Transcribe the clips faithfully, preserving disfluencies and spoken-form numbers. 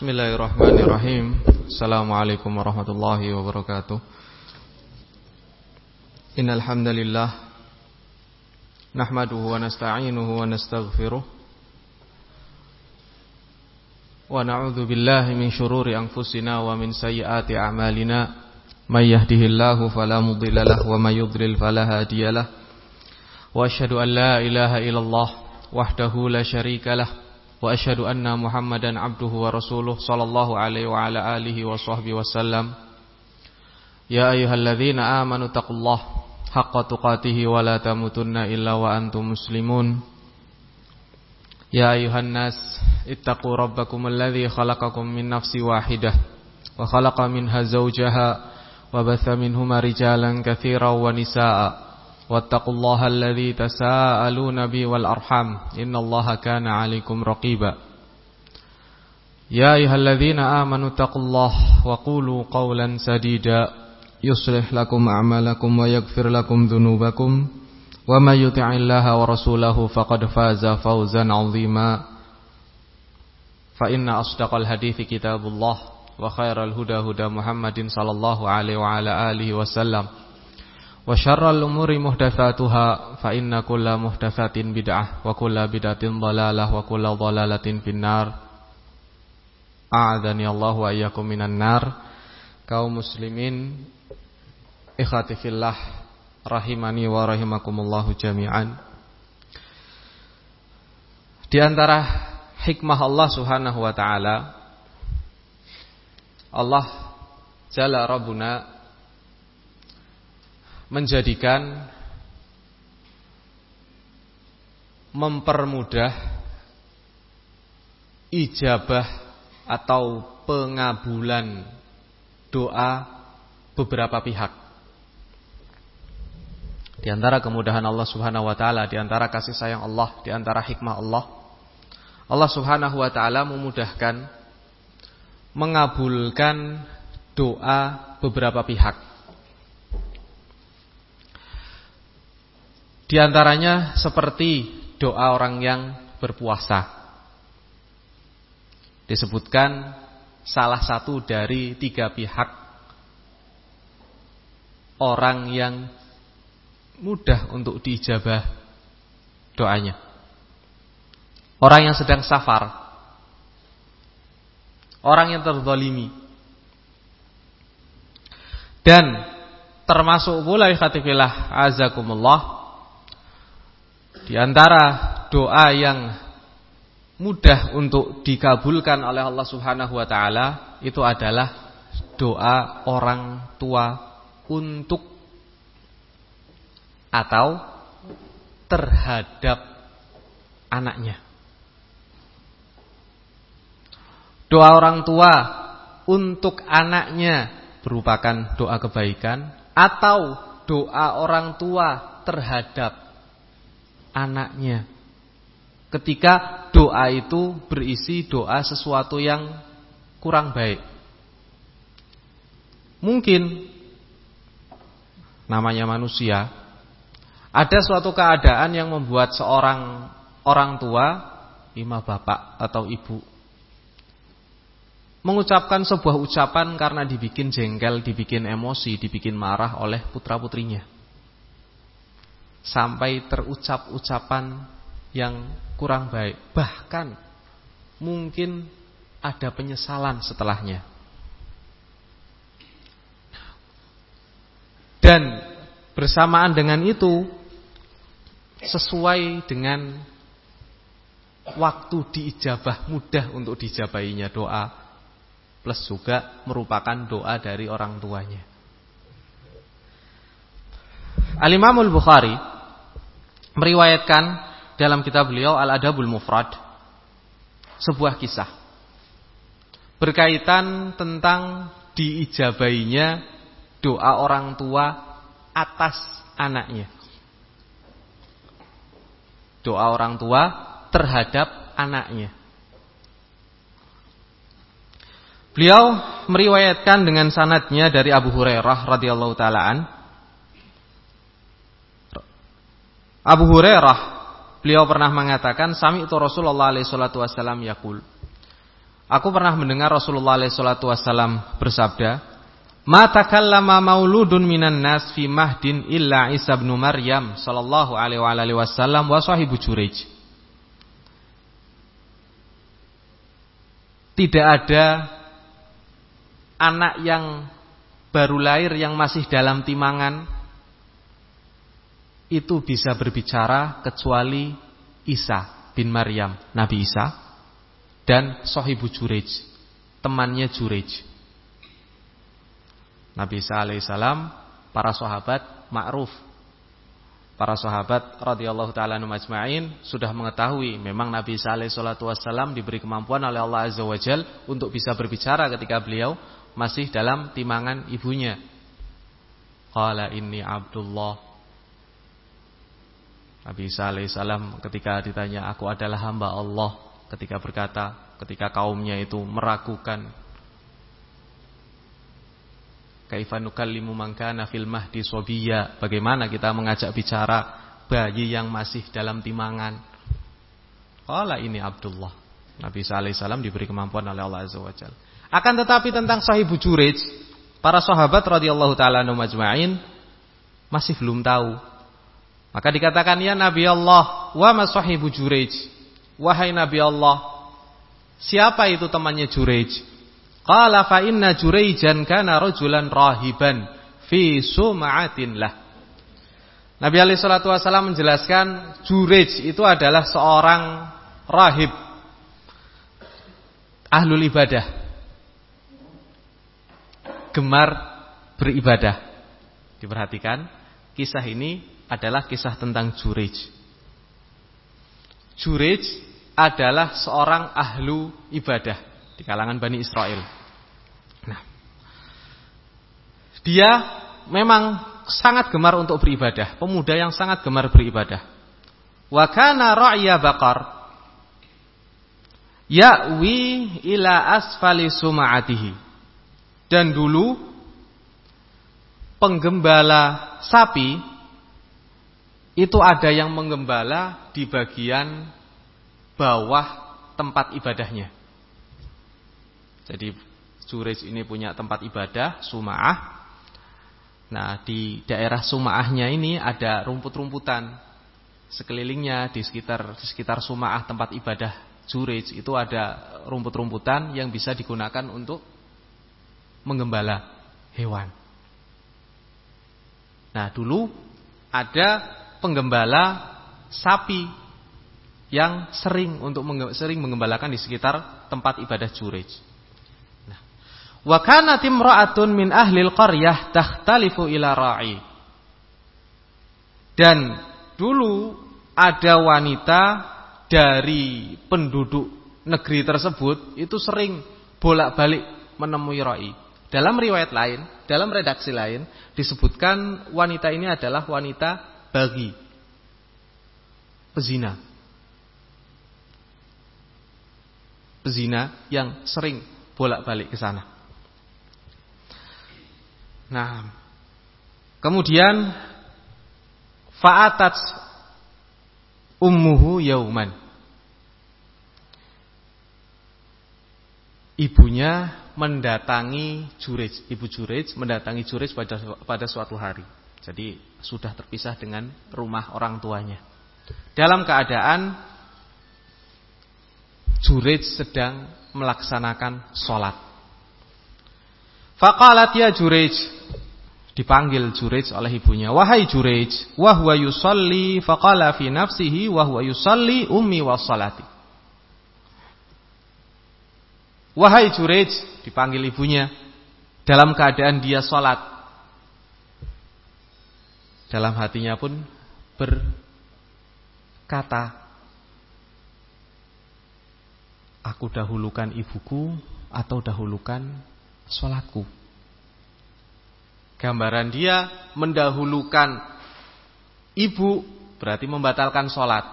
Bismillahirrahmanirrahim. Assalamualaikum warahmatullahi wabarakatuh. Innal hamdalillah nahmaduhu wa nasta'inuhu wa nastaghfiruh wa na'udzu billahi min syururi anfusina wa min sayyiati a'malina. May yahdihillahu fala mudilla lahu wa may yudlil fala hadiyalah. Wa asyhadu an la ilaha illallah wahdahu la syarika lah. Wa asyhadu anna Muhammadan abduhu wa rasuluh sallallahu alaihi wa ala alihi wa sahbihi wasallam. Ya ayyuhalladzina amanu taqullaha haqqa tuqatih wa la tamutunna illa wa antum muslimun. Ya ayyuhan nas ittaqu rabbakum alladzi khalaqakum min nafsin wahidah wa khalaqa minha zawjaha wa batha minhuma rijalan katsiran wa nisaa'a. Wattaqullaha alladzi tasaaluna bihi wal arham innallaha kana 'alaikum raqiba. Ya ayyuhalladzina amanu taqullaha wa qulu qawlan sadida yuslih lakum a'malakum wa yaghfir lakum dhunubakum wa may yuti'illaha wa rasulahu faqad faza fawzan 'azima. Fa inna asdaqal hadithi kitabullah wa khairal huda huda Muhammadin sallallahu alaihi wa ala alihi wasallam. Wa syarrul umuri muhdatsatuha fa inna kulla muhdatsatin bid'ah wa kulla bid'atin dhalalah wa kulla dhalalatin finnar. A'adzani Allah wa iyyakum minan nar. Kaum muslimin ikhwati fillah rahimani wa rahimakumullah jami'an. Di antara hikmah Allah Subhanahu wa taala, Allah Jalla Rabbuna menjadikan, mempermudah ijabah atau pengabulan doa beberapa pihak. Di antara kemudahan Allah Subhanahu wa taala, di antara kasih sayang Allah, di antara hikmah Allah, Allah Subhanahu wa taala memudahkan mengabulkan doa beberapa pihak. Di antaranya seperti doa orang yang berpuasa. Disebutkan salah satu dari tiga pihak orang yang mudah untuk diijabah doanya. Orang yang sedang safar, orang yang terzalimi. Dan termasuk pula ikhwatifillah azakumullah, di antara doa yang mudah untuk dikabulkan oleh Allah Subhanahu wa taala itu adalah doa orang tua untuk atau terhadap anaknya. Doa orang tua untuk anaknya merupakan doa kebaikan, atau doa orang tua terhadap anaknya ketika doa itu berisi doa sesuatu yang kurang baik. Mungkin namanya manusia, ada suatu keadaan yang membuat seorang orang tua, imam bapak atau ibu, mengucapkan sebuah ucapan karena dibikin jengkel, dibikin emosi, dibikin marah oleh putra-putrinya, sampai terucap ucapan yang kurang baik. Bahkan mungkin ada penyesalan setelahnya. Dan bersamaan dengan itu, sesuai dengan waktu diijabah, mudah untuk diijabahinya doa, plus juga merupakan doa dari orang tuanya. Al-Imam Al-Bukhari meriwayatkan dalam kitab beliau Al-Adabul Mufrad sebuah kisah berkaitan tentang diijabahinya doa orang tua atas anaknya. Doa orang tua terhadap anaknya. Beliau meriwayatkan dengan sanadnya dari Abu Hurairah radhiyallahu taala an. Abu Hurairah beliau pernah mengatakan, sami'tu Rasulullah alaihi salatu wasallam yaqul. Aku pernah mendengar Rasulullah alaihi salatu wasallam bersabda, "Ma takallama mauludun minan nas fi mahdin illa Isa bin Maryam sallallahu alaihi wasallam wa sahibu Jurayj." Tidak ada anak yang baru lahir yang masih dalam timangan itu bisa berbicara kecuali Isa bin Maryam, Nabi Isa, dan sahibu Jurayj, temannya Jurayj. Nabi Isa alaihissalam, para sahabat ma'ruf, para sahabat radhiyallahu ta'ala anhum ajma'in sudah mengetahui memang Nabi Isa alaihissalatu wassalam diberi kemampuan oleh Allah azza wa jal untuk bisa berbicara ketika beliau masih dalam timangan ibunya. Qala inni Abdullah. Nabi Isa alaihissalam ketika ditanya, aku adalah hamba Allah, ketika berkata, ketika kaumnya itu meragukan, kaifa nukallimu man kana fil mahdi sobiyya, bagaimana kita mengajak bicara bayi yang masih dalam timangan. Qala ini Abdullah. Nabi Isa alaihissalam diberi kemampuan oleh Allah azza wa jalla. Akan tetapi tentang sahibu Jurayj, para sahabat radhiyallahu ta'ala anhum ajma'in masih belum tahu. Maka dikatakan, ya Nabi Allah, wa ma sahibu Jurayj? Wahai Nabi Allah, siapa itu temannya Jurayj? Qala fa inna Jurayjan kana rajulan rahiban fi sum'atin lah. Nabi alaihi salatu wasallam menjelaskan, Jurayj itu adalah seorang rahib, ahlul ibadah, gemar beribadah. Diperhatikan, kisah ini adalah kisah tentang Jurayj. Jurayj adalah seorang ahlu ibadah di kalangan Bani Israel. Nah, dia memang sangat gemar untuk beribadah, pemuda yang sangat gemar beribadah. Wa kana ra'ya baqar ya'wi ila asfali sum'atihi. Dan dulu penggembala sapi itu ada yang menggembala di bagian bawah tempat ibadahnya. Jadi Jurayj ini punya tempat ibadah, Suma'ah. Nah, di daerah Suma'ahnya ini ada rumput-rumputan. Sekelilingnya di sekitar di sekitar Suma'ah tempat ibadah Jurayj itu ada rumput-rumputan yang bisa digunakan untuk menggembala hewan. Nah, dulu ada penggembala sapi yang sering untuk sering menggembalakan di sekitar tempat ibadah Jurayj. Nah, wa kanat imra'atun min ahlil qaryah takhtalifu ila ra'i. Dan dulu ada wanita dari penduduk negeri tersebut itu sering bolak-balik menemui ra'i. Dalam riwayat lain, dalam redaksi lain disebutkan wanita ini adalah wanita bagi, pezina, pezina yang sering bolak-balik ke sana. Nah, kemudian fa'atat ummuhu yauman. Ibunya mendatangi Jurayj, ibu Jurayj mendatangi Jurayj pada pada suatu hari. Jadi sudah terpisah dengan rumah orang tuanya. Dalam keadaan Jurayj sedang melaksanakan sholat. Faqalat ya Jurayj, dipanggil Jurayj oleh ibunya. Wahai Jurayj, wa huwa yusalli, faqala fi nafsihi wa huwa yusalli ummi was salati. Wahai Jurayj, dipanggil ibunya dalam keadaan dia sholat. Dalam hatinya pun berkata, aku dahulukan ibuku atau dahulukan sholatku. Gambaran dia mendahulukan ibu berarti membatalkan sholat.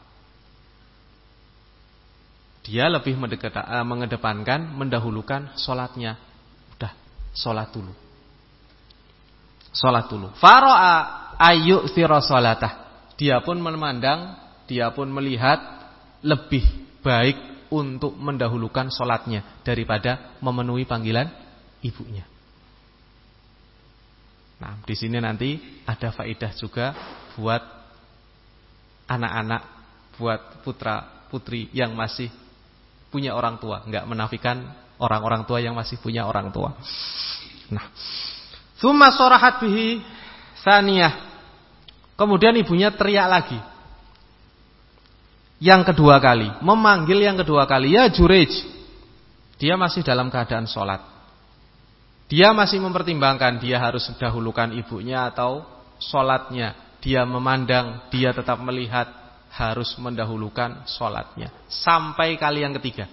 Dia lebih mengedepankan, mendahulukan sholatnya. Udah, sholat dulu. Sholat dulu. Fara'a ayu siro sholatah. Dia pun memandang, dia pun melihat lebih baik untuk mendahulukan sholatnya daripada memenuhi panggilan ibunya. Nah, di sini nanti ada faedah juga buat anak-anak, buat putra putri yang masih punya orang tua, enggak menafikan orang-orang tua yang masih punya orang tua. Nah, tsumma sharahat bihi tsaniyah. Kemudian ibunya teriak lagi. Yang kedua kali, memanggil yang kedua kali, ya Jurej. Dia masih dalam keadaan sholat. Dia masih mempertimbangkan dia harus mendahulukan ibunya atau sholatnya. Dia memandang, dia tetap melihat harus mendahulukan sholatnya. Sampai kali yang ketiga.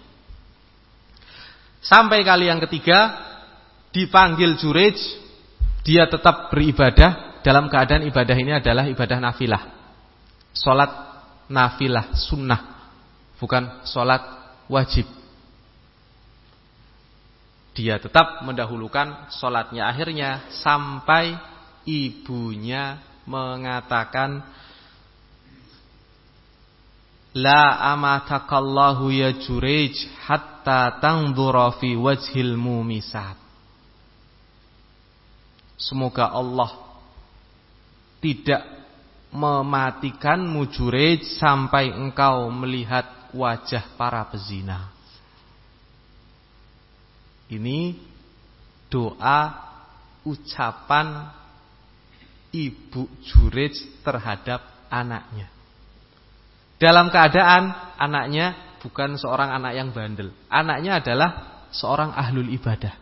Sampai kali yang ketiga dipanggil Jurej, dia tetap beribadah. Dalam keadaan ibadah ini adalah ibadah nafilah. Sholat nafilah, sunnah, bukan sholat wajib. Dia tetap mendahulukan sholatnya. Akhirnya sampai ibunya mengatakan, la amatakallahu ya Jurej hatta tangdura fi wajhil mumisat. Semoga Allah tidak mematikanmu Jurej sampai engkau melihat wajah para pezina. Ini doa ucapan ibu Jurej terhadap anaknya. Dalam keadaan anaknya bukan seorang anak yang bandel. Anaknya adalah seorang ahlul ibadah.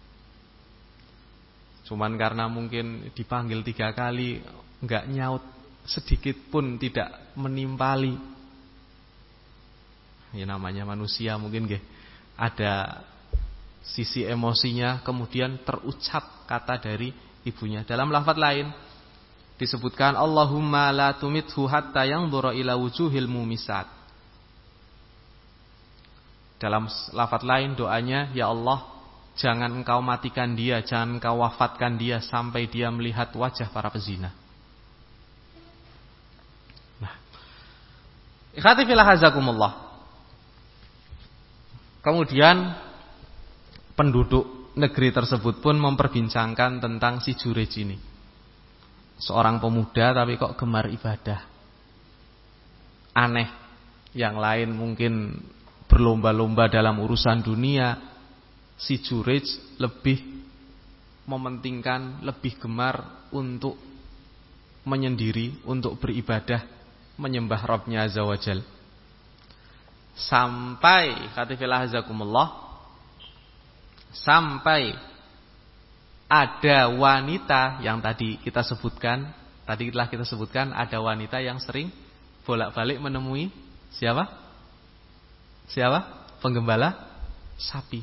Cuman karena mungkin dipanggil tiga kali enggak nyaut, sedikit pun tidak menimpali. Ya namanya manusia mungkin nggih. Ada sisi emosinya, kemudian terucap kata dari ibunya. Dalam lafaz lain disebutkan Allahumma la tumithu hatta yanzura ila wujuhil mumisat. Dalam lafaz lain doanya, ya Allah, jangan engkau matikan dia, jangan engkau wafatkan dia sampai dia melihat wajah para pezina. Nah, ikhwati fillah hazakumullah. Kemudian penduduk negeri tersebut pun memperbincangkan tentang si Jurej ini. Seorang pemuda tapi kok gemar ibadah. Aneh. Yang lain mungkin berlomba-lomba dalam urusan dunia. Si Jurej lebih mementingkan, lebih gemar untuk menyendiri, untuk beribadah, menyembah Rabbnya Azza wa Jal. Sampai khatifillah hazakumullah, sampai ada wanita yang tadi kita sebutkan, tadi telah kita sebutkan ada wanita yang sering bolak-balik menemui siapa? Siapa? Penggembala sapi.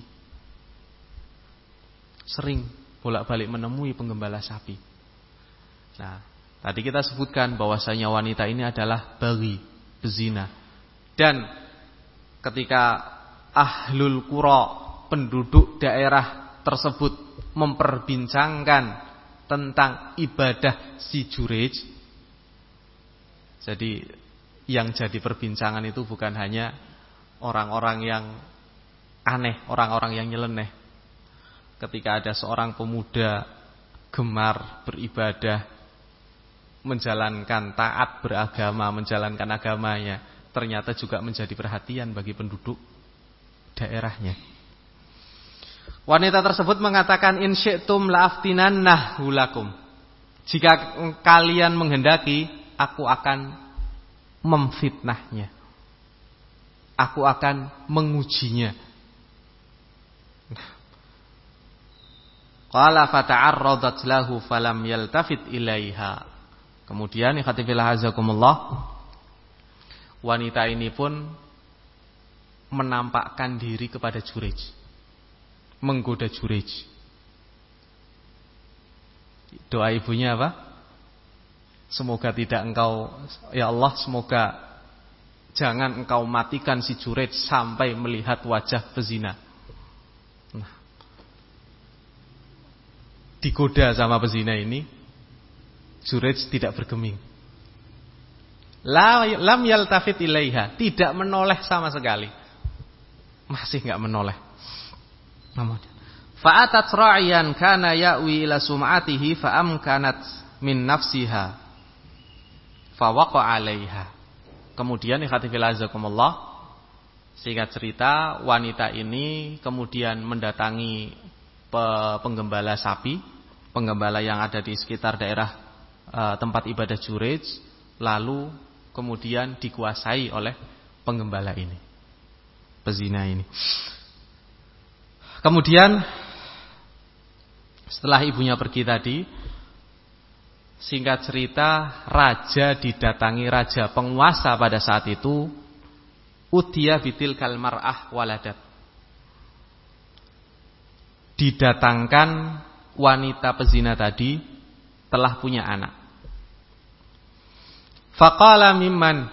Sering bolak-balik menemui penggembala sapi. Nah, tadi kita sebutkan bahwasanya wanita ini adalah baghi, pezina. Dan ketika ahlul qura, penduduk daerah tersebut memperbincangkan tentang ibadah si Jurej, jadi yang jadi perbincangan itu bukan hanya orang-orang yang aneh, orang-orang yang nyeleneh. Ketika ada seorang pemuda gemar beribadah, menjalankan taat beragama, menjalankan agamanya, ternyata juga menjadi perhatian bagi penduduk daerahnya. Wanita tersebut mengatakan, in syi'tum la'aftinannahu lakum. Jika kalian menghendaki, aku akan memfitnahnya. Aku akan mengujinya. Qala fata'arradat lahu falam yaltafit ilaiha. Kemudian ikhwatifillah hazakumullah, wanita ini pun menampakkan diri kepada Jurej, menggoda Jurej. Doa ibunya apa? Semoga tidak engkau, ya Allah, semoga jangan engkau matikan si Jurej sampai melihat wajah pezina. Nah, digoda sama pezina ini, Jurej tidak bergeming. La, lam yaltafit ilaiha, tidak menoleh sama sekali. masih enggak menoleh. Fa'atat ra'iyan kana ya'wi ila sum'atihi fa'amkanat min nafsiha fawaqa 'alaiha. Kemudian ikhwati fillah azakumullah, singkat cerita, wanita ini kemudian mendatangi penggembala sapi, penggembala yang ada di sekitar daerah e, tempat ibadah Jurej, lalu kemudian dikuasai oleh penggembala ini, pezina ini. Kemudian setelah ibunya pergi tadi, singkat cerita, raja didatangi, raja penguasa pada saat itu, utiya bitil kalmar'ah waladat. Didatangkan wanita pezina tadi telah punya anak. Faqala mimman.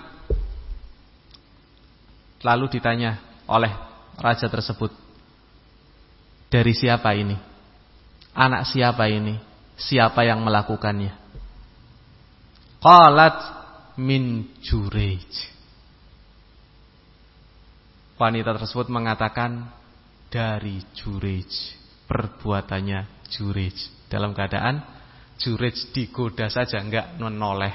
Lalu ditanya oleh raja tersebut, dari siapa ini? Anak siapa ini? Siapa yang melakukannya? Qalat min Jurej. Wanita tersebut mengatakan dari Jurej, perbuatannya Jurej. Dalam keadaan Jurej digoda saja enggak menoleh.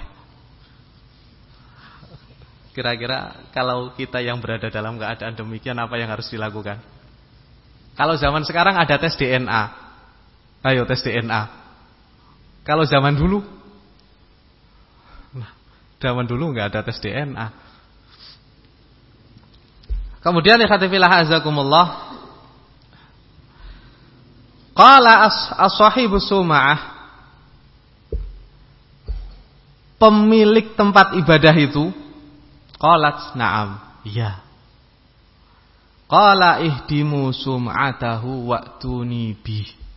Kira-kira kalau kita yang berada dalam keadaan demikian, apa yang harus dilakukan? Kalau zaman sekarang ada tes D N A. Ayo tes D N A. Kalau zaman dulu, nah, zaman dulu enggak ada tes D N A. Kemudian ikhwati fillah azakumullah, qala as-sahibu sum'ah, pemilik tempat ibadah itu, qalat na'am, iya. Qala ihdimu sum'atahu wa'tuni bih.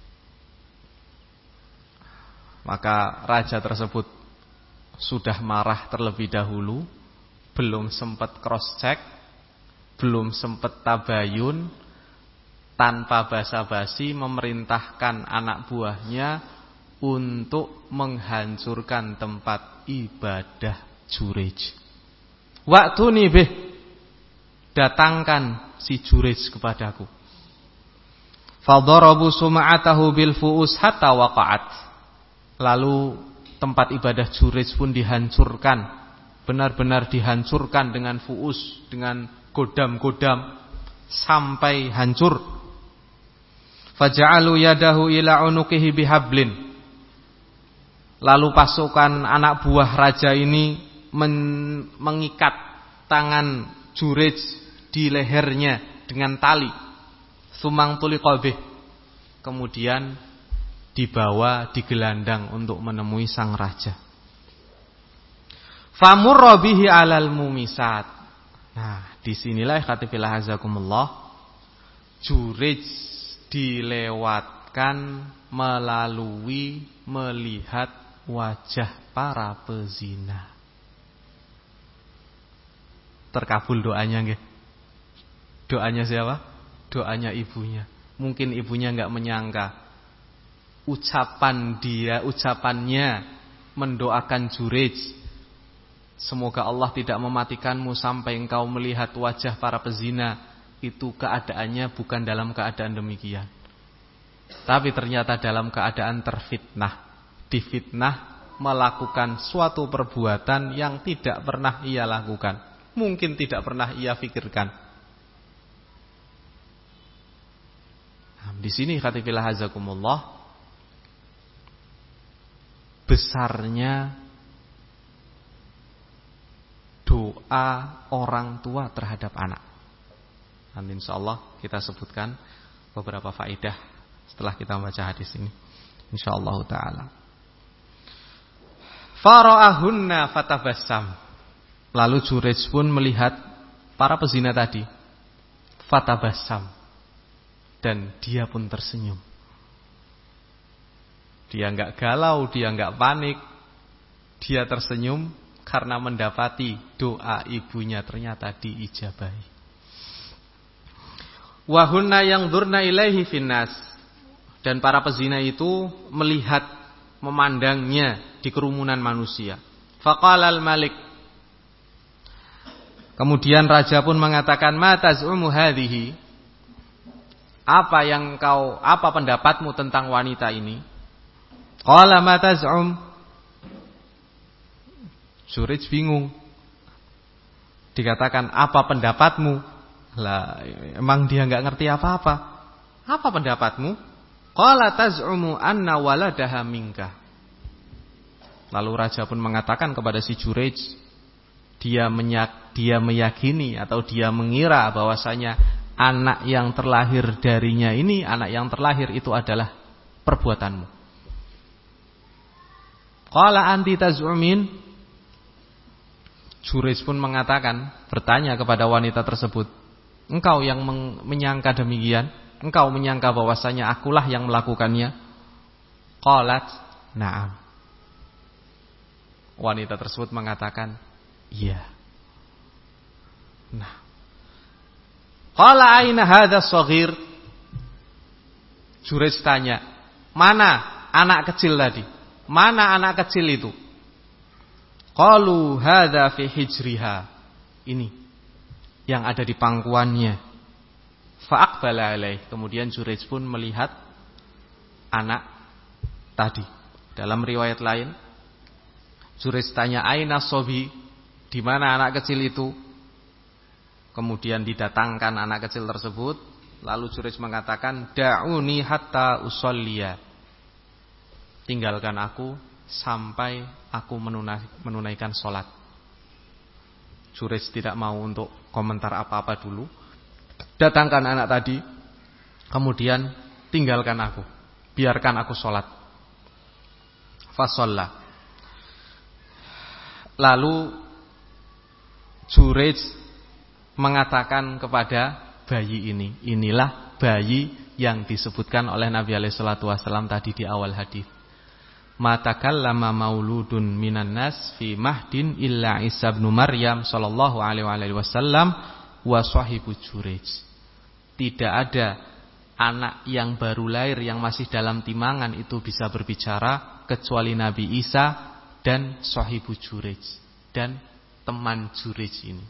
Maka raja tersebut sudah marah terlebih dahulu, belum sempat cross check, belum sempat tabayun, tanpa basa-basi memerintahkan anak buahnya untuk menghancurkan tempat ibadah Jurej. Wa'tuni bih, datangkan si Jurej kepadaku. Fadharabu sum'atahu bil fu'us hatta waqa'at. Lalu tempat ibadah Jurej pun dihancurkan, benar-benar dihancurkan dengan fu'us, dengan godam-godam sampai hancur. Faja'alu yadahu ila unukihi bihablin. Lalu pasukan anak buah raja ini men- mengikat tangan Jurej di lehernya dengan tali. Sumang tuli qalbih. Kemudian dibawa, digelandang untuk menemui sang raja. Famurra bihi alal mumisat. Nah, disinilah ikhwati fillah azakumullah, Jurej dilewatkan melalui melihat wajah para pezina. Terkabul doanya nggih. Doanya siapa? Doanya ibunya. Mungkin ibunya enggak menyangka ucapan dia, ucapannya mendoakan Jurej, semoga Allah tidak mematikanmu sampai engkau melihat wajah para pezina, itu keadaannya bukan dalam keadaan demikian, tapi ternyata dalam keadaan terfitnah, difitnah melakukan suatu perbuatan yang tidak pernah ia lakukan, mungkin tidak pernah ia pikirkan. Nah, di sini khatifillah hazakumullah, besarnya doa orang tua terhadap anak. Nanti insyaallah kita sebutkan beberapa faedah setelah kita membaca hadis ini, insyaallah taala. Fara'ahunna fatabassam. Lalu Jurej pun melihat para pezina tadi. Fatabassam. Dan dia pun tersenyum. Dia enggak galau, dia enggak panik. Dia tersenyum karena mendapati doa ibunya ternyata diijabahi. Wa hunna yanzurna ilaihi finnas. Dan para pezina itu melihat, memandangnya di kerumunan manusia. Faqala al-malik. Kemudian raja pun mengatakan, ma taz'umu hadhihi. apa yang kau, apa pendapatmu tentang wanita ini? Qala ma taz'um. Jurayj bingung. Dikatakan, apa pendapatmu? Lah, emang dia enggak ngerti apa-apa. Apa pendapatmu? Qala taz'umu anna waladaha minka. Lalu raja pun mengatakan kepada si Jurayj, dia menyak, dia meyakini atau dia mengira bahwasanya anak yang terlahir darinya ini, anak yang terlahir itu adalah perbuatanmu. Qala anti taz'umin. Jurayj pun mengatakan, bertanya kepada wanita tersebut, engkau yang menyangka demikian? Engkau menyangka bahwasanya akulah yang melakukannya? Qalat, na'am. Wanita tersebut mengatakan, iya. Nah. Qala aina hadha shaghir? Jurayj tanya, mana anak kecil tadi? Mana anak kecil itu? Qalu hadza fi hijriha. Ini yang ada di pangkuannya. Fa aqbala alaih. Kemudian Jurayj pun melihat anak tadi. Dalam riwayat lain, Jurayj tanya, aina sobi? Di mana anak kecil itu? Kemudian didatangkan anak kecil tersebut. Lalu Jurayj mengatakan, da'uni hatta usolliya. Tinggalkan aku sampai aku menunaikan sholat. Jurayj tidak mau untuk komentar apa-apa dulu. Datangkan anak tadi, kemudian tinggalkan aku, biarkan aku sholat. Fasholla. Lalu Jurayj mengatakan kepada bayi ini, inilah bayi yang disebutkan oleh Nabi alaihi salatu wasallam tadi di awal hadis. Matakallama mauludun minan nas fi mahdin illa Isa bin Maryam sallallahu alaihi wasallam wa sahibu Jurayj. Tidak ada anak yang baru lahir yang masih dalam timangan itu bisa berbicara kecuali Nabi Isa dan sahibu Jurayj, dan teman Jurayj ini.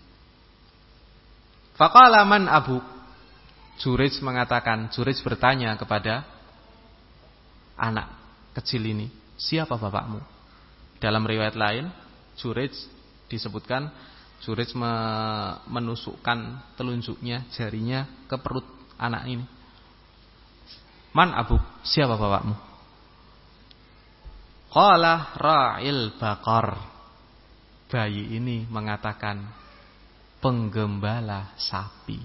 Faqala man abu? Jurayj mengatakan, Jurayj bertanya kepada anak kecil ini, siapa bapakmu? Dalam riwayat lain, Jurayj disebutkan, Jurayj menusukkan telunjuknya, jarinya ke perut anak ini. Man abuk? Siapa bapakmu? Qala ra'il baqar. Bayi ini mengatakan, penggembala sapi.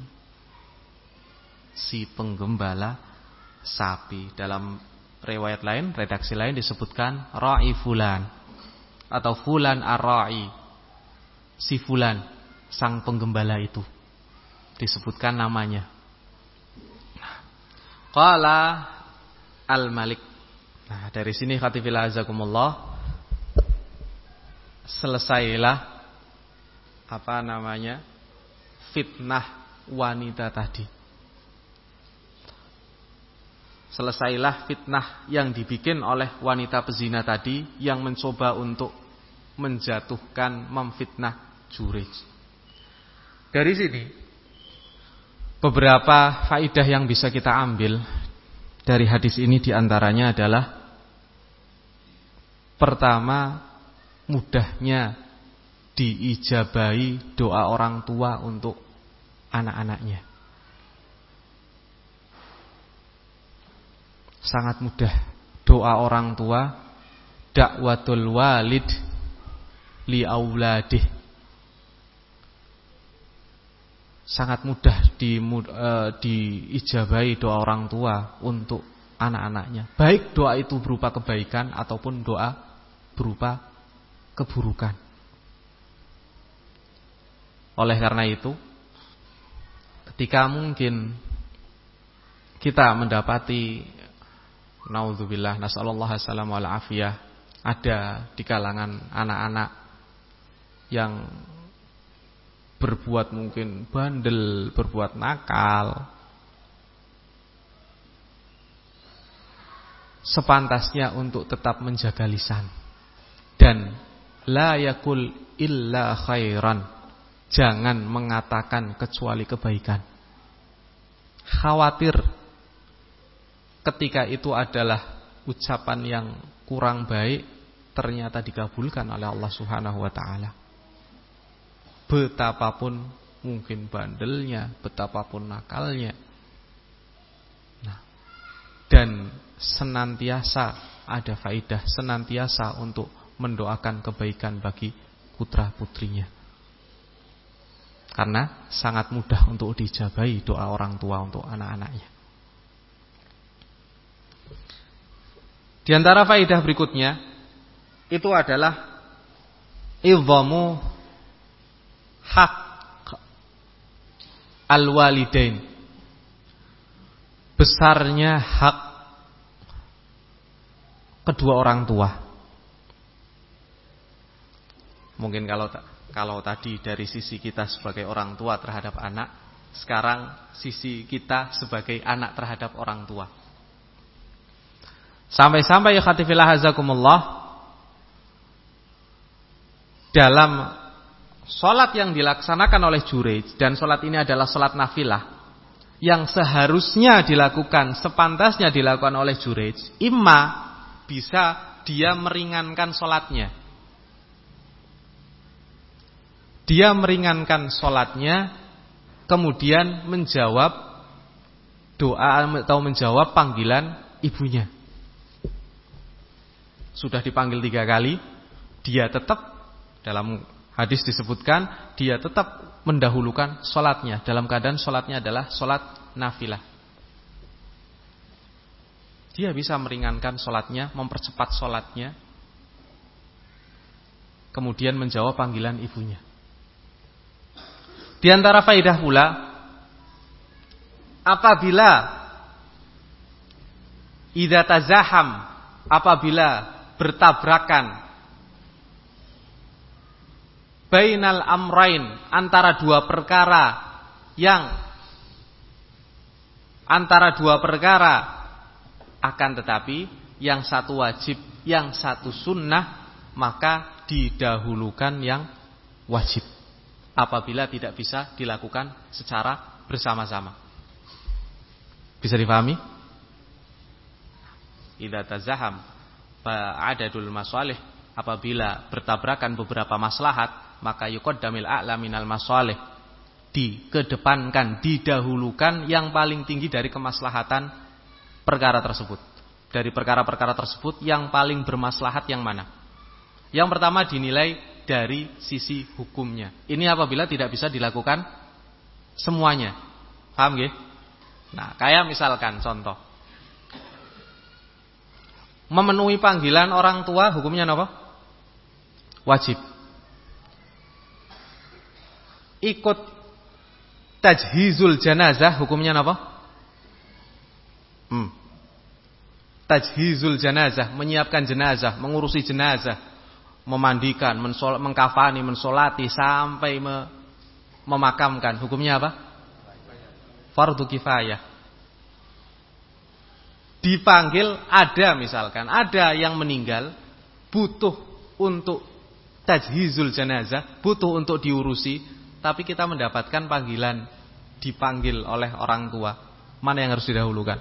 Si penggembala sapi. Dalam riwayat lain, redaksi lain disebutkan ra'i fulan atau fulan ar-ra'i. Si fulan, sang penggembala itu disebutkan namanya. Qala al-Malik. Nah, dari sini khatifillah azakumullah, selesailah apa namanya? fitnah wanita tadi. Selesailah fitnah yang dibikin oleh wanita pezina tadi yang mencoba untuk menjatuhkan, memfitnah Jurayj. Dari sini beberapa faidah yang bisa kita ambil dari hadis ini diantaranya adalah, pertama, mudahnya diijabahi doa orang tua untuk anak-anaknya. Sangat mudah doa orang tua, dakwatul walid li auladih. Sangat mudah di, uh, diijabahi doa orang tua untuk anak-anaknya. Baik doa itu berupa kebaikan ataupun doa berupa keburukan. Oleh karena itu, ketika mungkin kita mendapati, naudzubillah, nasallallahu alaihi wal afiyah, ada di kalangan anak-anak yang berbuat mungkin bandel, berbuat nakal, sepantasnya untuk tetap menjaga lisan dan la yakul illa khairan, jangan mengatakan kecuali kebaikan. Khawatir ketika itu adalah ucapan yang kurang baik, ternyata dikabulkan oleh Allah Subhanahu wa taala. Betapapun mungkin bandelnya, betapapun nakalnya. Nah, dan senantiasa ada faidah, senantiasa untuk mendoakan kebaikan bagi putra-putrinya. Karena sangat mudah untuk dijabahi doa orang tua untuk anak-anaknya. Di antara faidah berikutnya itu adalah idhamu hak al-walidain. Besarnya hak kedua orang tua. Mungkin kalau kalau tadi dari sisi kita sebagai orang tua terhadap anak, sekarang sisi kita sebagai anak terhadap orang tua. Sampai-sampai ya khatifillah hazakumullah, dalam sholat yang dilaksanakan oleh Jurayj, dan sholat ini adalah sholat nafilah yang seharusnya dilakukan, sepantasnya dilakukan oleh Jurayj, imma bisa dia meringankan sholatnya, dia meringankan sholatnya, kemudian menjawab doa atau menjawab panggilan ibunya. Sudah dipanggil tiga kali, dia tetap, dalam hadis disebutkan, dia tetap mendahulukan sholatnya, dalam keadaan sholatnya adalah sholat nafilah. Dia bisa meringankan sholatnya, mempercepat sholatnya, kemudian menjawab panggilan ibunya. Di antara faidah pula, apabila idza tazaham, apabila bertabrakan bainal amrain, antara dua perkara yang antara dua perkara akan tetapi yang satu wajib, yang satu sunnah, maka didahulukan yang wajib apabila tidak bisa dilakukan secara bersama-sama. Bisa dipahami? Idza tazaham adadul masalih, apabila bertabrakan beberapa maslahat, maka yuqaddamil a'la minal masalih, dikedepankan, didahulukan yang paling tinggi dari kemaslahatan perkara tersebut. Dari perkara-perkara tersebut yang paling bermaslahat yang mana? Yang pertama dinilai dari sisi hukumnya. Ini apabila tidak bisa dilakukan semuanya. Paham nggih? Nah, kayak misalkan contoh, memenuhi panggilan orang tua hukumnya apa? Wajib. Ikut tajhizul janazah hukumnya apa? Hmm. Tajhizul janazah, menyiapkan jenazah, mengurusi jenazah, memandikan, mensol, mengkafani, mensolati sampai me, memakamkan, hukumnya apa? Fardu kifayah. Dipanggil, ada misalkan, ada yang meninggal, butuh untuk tajhizul janazah, butuh untuk diurusi, tapi kita mendapatkan panggilan, dipanggil oleh orang tua. Mana yang harus didahulukan?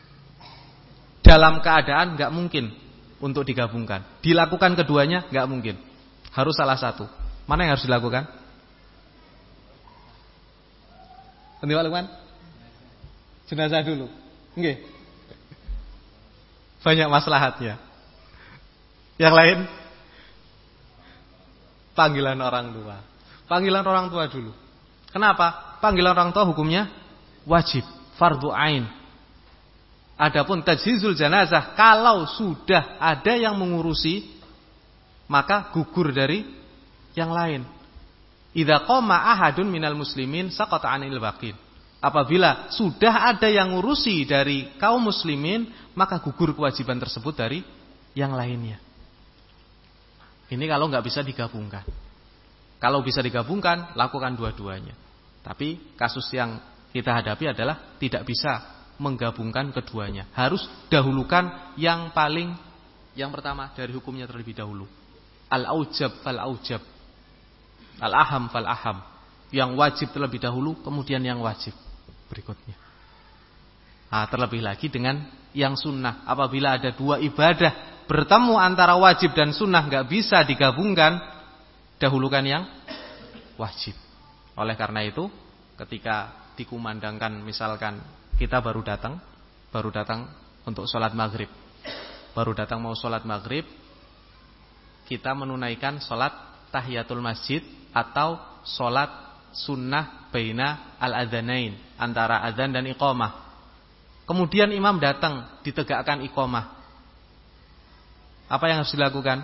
Dalam keadaan gak mungkin untuk digabungkan. Dilakukan keduanya gak mungkin. Harus salah satu. Mana yang harus dilakukan? Pendiwalukan? Jenazah dulu. Nggih. Banyak maslahatnya. Yang lain, panggilan orang tua. Panggilan orang tua dulu. Kenapa? Panggilan orang tua hukumnya wajib, fardu ain. Adapun tajhizul janazah, kalau sudah ada yang mengurusi, maka gugur dari yang lain. Idza qama ahadun minal muslimin saqata 'anil baqin. Apabila sudah ada yang ngurusi dari kaum muslimin, maka gugur kewajiban tersebut dari yang lainnya. Ini kalau nggak bisa digabungkan. Kalau bisa digabungkan, lakukan dua-duanya. Tapi kasus yang kita hadapi adalah tidak bisa menggabungkan keduanya. Harus dahulukan yang paling, yang pertama dari hukumnya terlebih dahulu. Al-aujab fal-aujab, al-aham fal-aham. Yang wajib terlebih dahulu, kemudian yang wajib berikutnya. Nah, terlebih lagi dengan yang sunnah. Apabila ada dua ibadah bertemu antara wajib dan sunnah, nggak bisa digabungkan, dahulukan yang wajib. Oleh karena itu, ketika dikumandangkan, misalkan kita baru datang, baru datang untuk sholat maghrib, baru datang mau sholat maghrib, kita menunaikan sholat tahiyatul masjid atau sholat sunnah baina al-adzanain, antara adzan dan iqamah. Kemudian imam datang, ditegakkan iqamah. Apa yang harus dilakukan?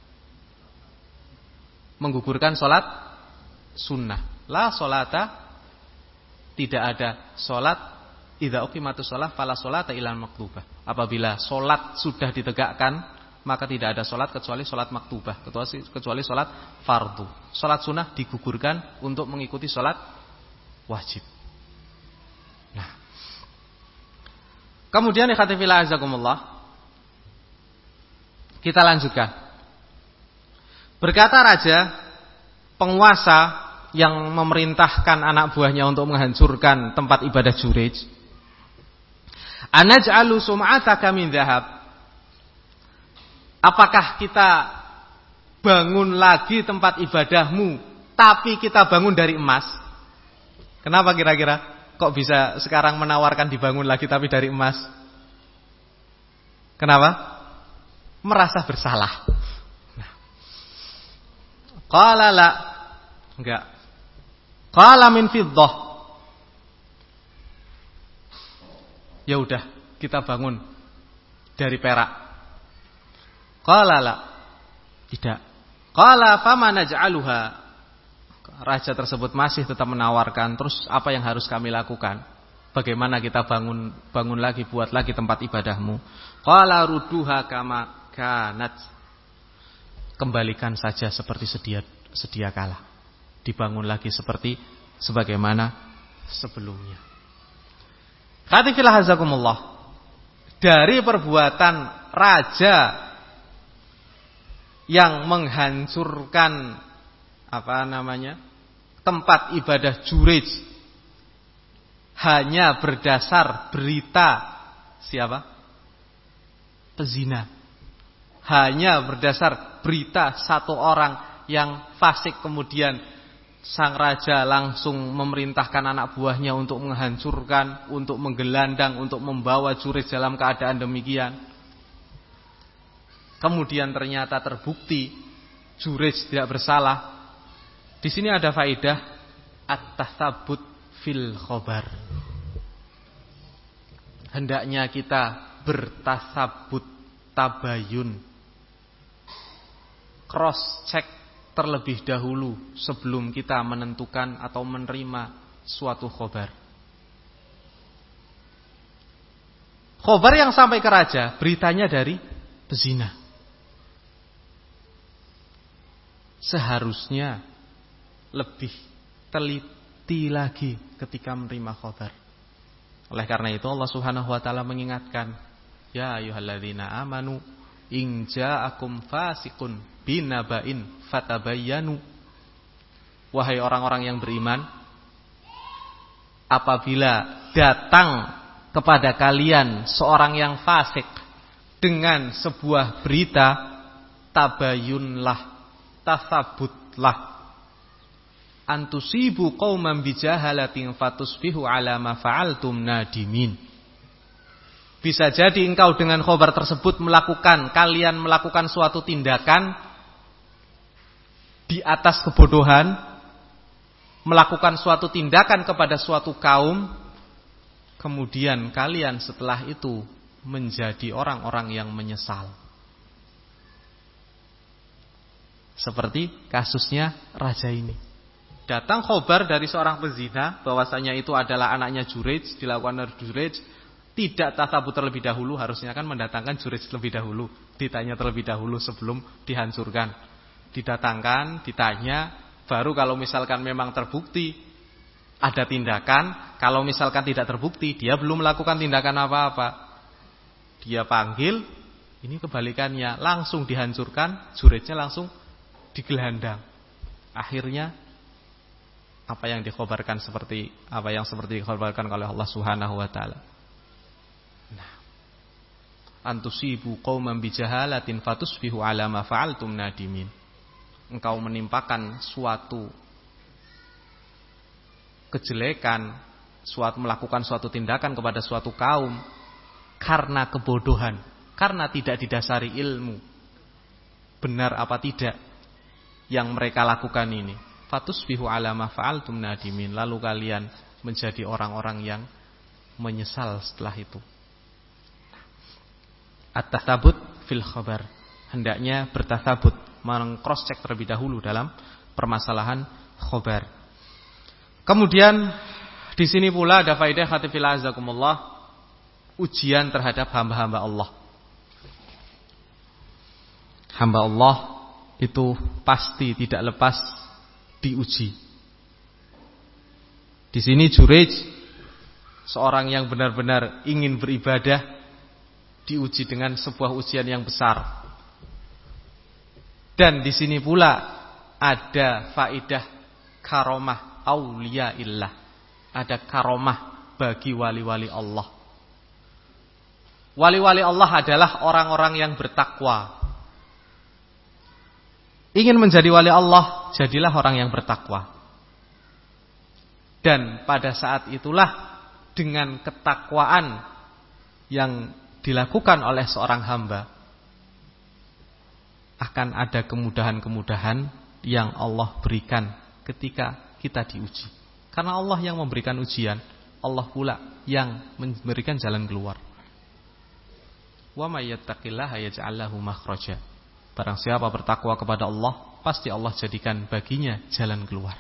Menggugurkan sholat sunnah. La sholata, tidak ada sholat. Idza uqimatus sholat fala sholata illa maktubah. Apabila sholat sudah ditegakkan, maka tidak ada sholat kecuali sholat maktubah, kecuali, kecuali sholat fardu. Sholat sunnah digugurkan untuk mengikuti sholat wajib. Nah, kemudian ikhwati fillah azakumullah, kita lanjutkan. Berkata raja, penguasa yang memerintahkan anak buahnya untuk menghancurkan tempat ibadah Jurej, anaj'alu sum'ataka min dhahab. Apakah kita bangun lagi tempat ibadahmu, tapi kita bangun dari emas? Kenapa kira-kira? Kok bisa sekarang menawarkan dibangun lagi tapi dari emas? Kenapa? Merasa bersalah. Nah. Qala la. Enggak. Qala min fiddah. Ya udah, kita bangun dari perak. Qala la. Tidak. Qala fama naj'aluha. Raja tersebut masih tetap menawarkan. Terus apa yang harus kami lakukan? Bagaimana kita bangun bangun lagi, buat lagi tempat ibadahmu? Qala rudduha kama kanat. Kembalikan saja seperti sedia sedia kala. Dibangun lagi seperti sebagaimana sebelumnya. Khatifillah hazakumullah. Dari perbuatan raja yang menghancurkan apa namanya tempat ibadah Jurej hanya berdasar berita siapa? Pezina. Hanya berdasar berita satu orang yang fasik, kemudian sang raja langsung memerintahkan anak buahnya untuk menghancurkan, untuk menggelandang, untuk membawa Jurej dalam keadaan demikian. Kemudian ternyata terbukti Jurej tidak bersalah. Di sini ada faedah at-tatsabbut fil khabar. Hendaknya kita bertasabbut, tabayun, cross check terlebih dahulu sebelum kita menentukan atau menerima suatu khabar. Khabar yang sampai ke raja, beritanya dari pezina. Seharusnya lebih teliti lagi ketika menerima khabar. Oleh karena itu Allah Subhanahu wa taala mengingatkan, ya ayyuhalladzina amanu in ja'akum fasiqun binaba'in fatabayyanu. Wahai orang-orang yang beriman, apabila datang kepada kalian seorang yang fasik dengan sebuah berita, tabayyunlah, tasabutlah, antusibu qauman bijahalatin fatusbihu ala ma fa'altum nadimin. Bisa jadi engkau dengan khabar tersebut melakukan, kalian melakukan suatu tindakan di atas kebodohan, melakukan suatu tindakan kepada suatu kaum, kemudian kalian setelah itu menjadi orang-orang yang menyesal. Seperti kasusnya raja ini. Datang khabar dari seorang pezina bahwasanya itu adalah anaknya Jurej, dilakukan oleh Jurej. Tidak tasabut terlebih dahulu, harusnya kan mendatangkan Jurej terlebih dahulu, ditanya terlebih dahulu sebelum dihancurkan. Didatangkan, ditanya, baru kalau misalkan memang terbukti ada tindakan. Kalau misalkan tidak terbukti, dia belum melakukan tindakan apa-apa, dia panggil, ini kebalikannya, langsung dihancurkan, Jurejnya langsung digelandang. Akhirnya apa yang dikhabarkan seperti apa yang seperti dikhabarkan oleh Allah Subhanahu wa taala. Nah, antusibu qauman bijahalatin fatusbihu ala ma fa'altum nadimin. Engkau menimpakan suatu kejelekan, suatu melakukan suatu tindakan kepada suatu kaum karena kebodohan, karena tidak didasari ilmu benar apa tidak yang mereka lakukan ini. Fatusbihu ala ma fa'altum nadimin, lalu kalian menjadi orang-orang yang menyesal setelah itu. At-tathabut fil khabar, hendaknya bertathabut, meng-cross check terlebih dahulu dalam permasalahan khabar. Kemudian di sini pula ada faedah khatifil azakumullah, ujian terhadap hamba-hamba Allah. Hamba Allah itu pasti tidak lepas diuji. Di sini Jurayj, seorang yang benar-benar ingin beribadah, diuji dengan sebuah ujian yang besar. Dan di sini pula ada faedah karomah auliyaillah, ada karomah bagi wali-wali Allah. Wali-wali Allah adalah orang-orang yang bertakwa. Ingin menjadi wali Allah, jadilah orang yang bertakwa. Dan pada saat itulah dengan ketakwaan yang dilakukan oleh seorang hamba, akan ada kemudahan-kemudahan yang Allah berikan ketika kita diuji. Karena Allah yang memberikan ujian, Allah pula yang memberikan jalan keluar. Wa may yattaqillaha yaj'al lahu makhraja. Barang siapa bertakwa kepada Allah, pasti Allah jadikan baginya jalan keluar.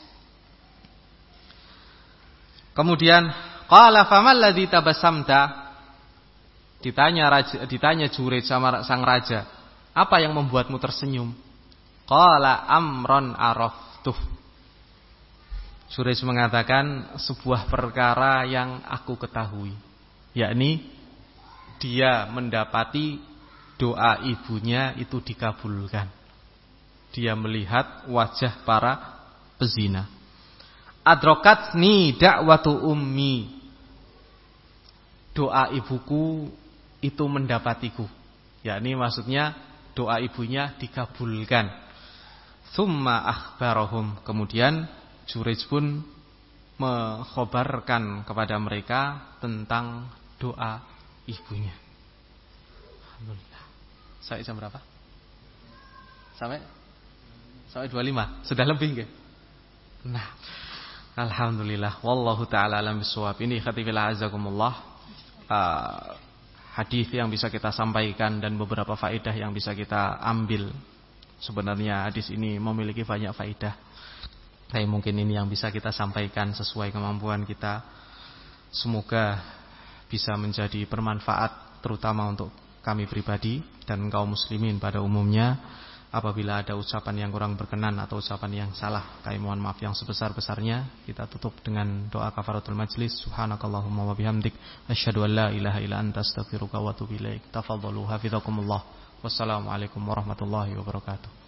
Kemudian qala famal ladzi tabassamta, ditanya raja, ditanya Jurayj sama sang raja, apa yang membuatmu tersenyum? Qala amron araftuh. Jurayj mengatakan sebuah perkara yang aku ketahui, yakni dia mendapati doa ibunya itu dikabulkan. Dia melihat wajah para pezina. Adrokatni da'watu ummi, doa ibuku itu mendapatiku, yakni maksudnya doa ibunya dikabulkan. Tsumma akhbarahum, kemudian Jurayj pun mengkhabarkan kepada mereka tentang doa ibunya. Alhamdulillah. Sampai jam berapa? Sampai Sampai dua puluh lima. Sudah lebih nggih? Nah, alhamdulillah, wallahu taala alam bisawab. Ini khatifil azakumullah, uh, hadis yang bisa kita sampaikan dan beberapa faedah yang bisa kita ambil. Sebenarnya hadis ini memiliki banyak faedah, tapi mungkin ini yang bisa kita sampaikan sesuai kemampuan kita. Semoga bisa menjadi bermanfaat, terutama untuk kami pribadi dan kaum muslimin pada umumnya. Apabila ada ucapan yang kurang berkenan atau ucapan yang salah, kami mohon maaf yang sebesar-besarnya. Kita tutup dengan doa kafaratul majlis. Subhanakallahumma wa bihamdik, asyhadu an la ilaha illa anta, astaghfiruka wa atubu ilaik. Tafadhalu hafizakumullah. Wassalamualaikum warahmatullahi wabarakatuh.